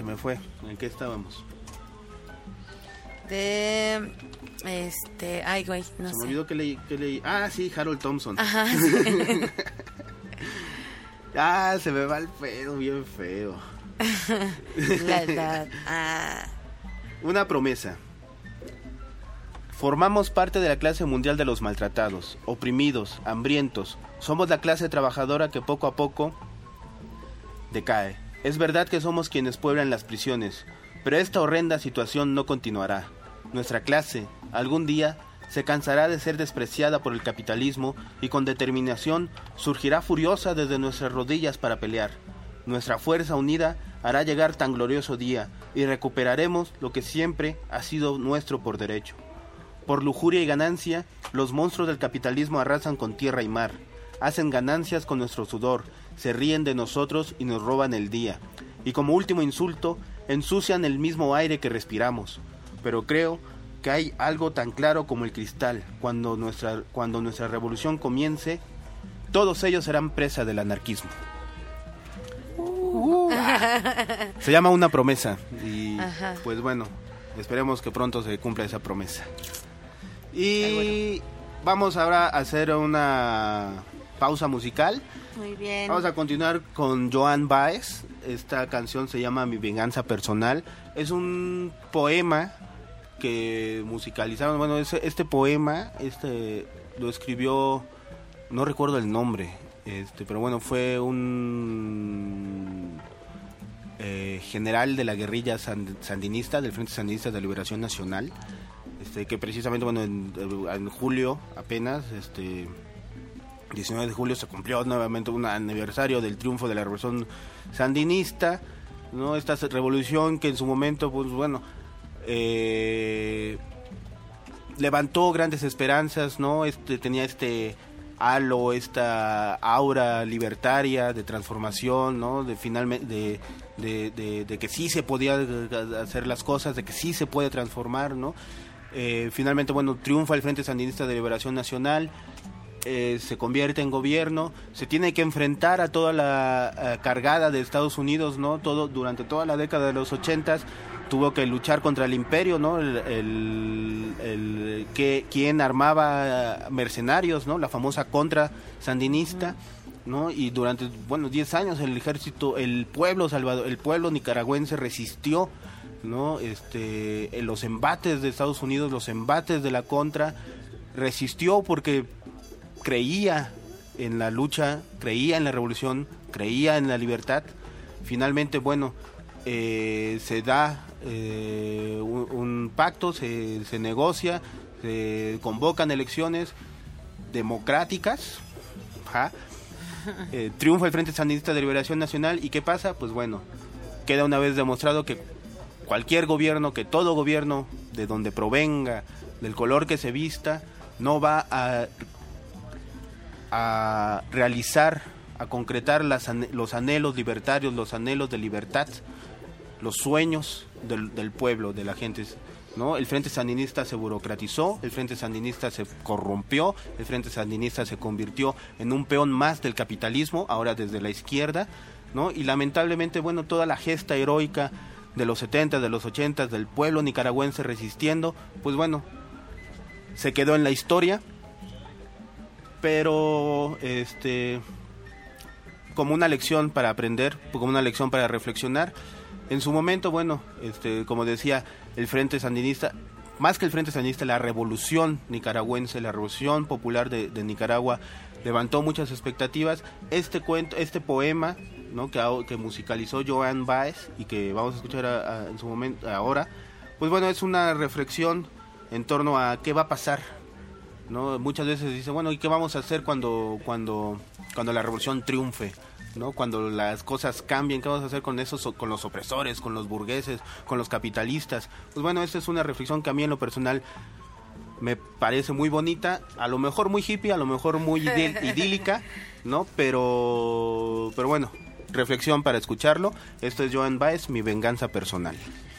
se me fue. ¿En qué estábamos? Ay, güey, no sé. Se me olvidó que leí. Ah, sí, Harold Thompson. Ajá, sí. Se me va el pedo, bien feo. Lealtad. Una promesa. Formamos parte de la clase mundial de los maltratados, oprimidos, hambrientos. Somos la clase trabajadora que poco a poco decae. Es verdad que somos quienes pueblan las prisiones, pero esta horrenda situación no continuará. Nuestra clase, algún día, se cansará de ser despreciada por el capitalismo y con determinación surgirá furiosa desde nuestras rodillas para pelear. Nuestra fuerza unida hará llegar tan glorioso día y recuperaremos lo que siempre ha sido nuestro por derecho. Por lujuria y ganancia, los monstruos del capitalismo arrasan con tierra y mar, hacen ganancias con nuestro sudor, se ríen de nosotros y nos roban el día. Y como último insulto, ensucian el mismo aire que respiramos. Pero creo que hay algo tan claro como el cristal. Cuando nuestra revolución comience, todos ellos serán presa del anarquismo. Se llama Una promesa. Y pues bueno, esperemos que pronto se cumpla esa promesa. Y vamos ahora a hacer una pausa musical. Muy bien. Vamos a continuar con Joan Baez. Esta canción se llama Mi venganza personal. Es un poema que musicalizaron. Bueno, este poema lo escribió, no recuerdo el nombre, pero bueno, fue un general de la guerrilla sandinista, del Frente Sandinista de Liberación Nacional, que precisamente, bueno, en julio apenas, 19 de julio se cumplió nuevamente un aniversario del triunfo de la revolución sandinista, ¿no? Esta revolución que en su momento, pues bueno, levantó grandes esperanzas, ¿no? Tenía halo, esta aura libertaria de transformación, ¿no? De finalmente de que sí se podía hacer las cosas, de que sí se puede transformar, ¿no? Finalmente, bueno, triunfa el Frente Sandinista de Liberación Nacional, se convierte en gobierno, se tiene que enfrentar a toda la cargada de Estados Unidos, ¿no? Durante toda la década de los 80s tuvo que luchar contra el imperio, ¿no? Quien armaba mercenarios, ¿no? La famosa contra sandinista, ¿no? Y durante 10 años el ejército, el pueblo nicaragüense resistió, ¿no? En los embates de Estados Unidos, los embates de la contra, resistió porque creía en la lucha, creía en la revolución, creía en la libertad. Finalmente, bueno, se da un pacto, se negocia, se convocan elecciones democráticas, triunfa el Frente Sandinista de Liberación Nacional. ¿Y qué pasa? Pues bueno, queda una vez demostrado que cualquier gobierno, que todo gobierno, de donde provenga, del color que se vista, no va a realizar, a concretar los anhelos libertarios, los anhelos de libertad, los sueños del pueblo, de la gente, ¿no? El Frente Sandinista se burocratizó, el Frente Sandinista se corrompió, el Frente Sandinista se convirtió en un peón más del capitalismo, ahora desde la izquierda, ¿no? Y lamentablemente, bueno, toda la gesta heroica de los 70, de los 80, del pueblo nicaragüense resistiendo, pues bueno, se quedó en la historia, pero como una lección para aprender, como una lección para reflexionar. En su momento, bueno, como decía, el Frente Sandinista, más que el Frente Sandinista, la revolución nicaragüense, la revolución popular de Nicaragua levantó muchas expectativas. Este poema, ¿no? que musicalizó Joan Baez y que vamos a escuchar en su momento ahora, pues bueno, es una reflexión en torno a qué va a pasar, ¿no? Muchas veces dice, bueno, ¿y qué vamos a hacer cuando la revolución triunfe, ¿no? Cuando las cosas cambien, ¿qué vamos a hacer con los opresores, con los burgueses, con los capitalistas? Pues bueno, esta es una reflexión que a mí en lo personal me parece muy bonita, a lo mejor muy hippie, a lo mejor muy idílica, ¿no? Pero bueno, reflexión para escucharlo. Esto es Joan Baez, Mi venganza personal.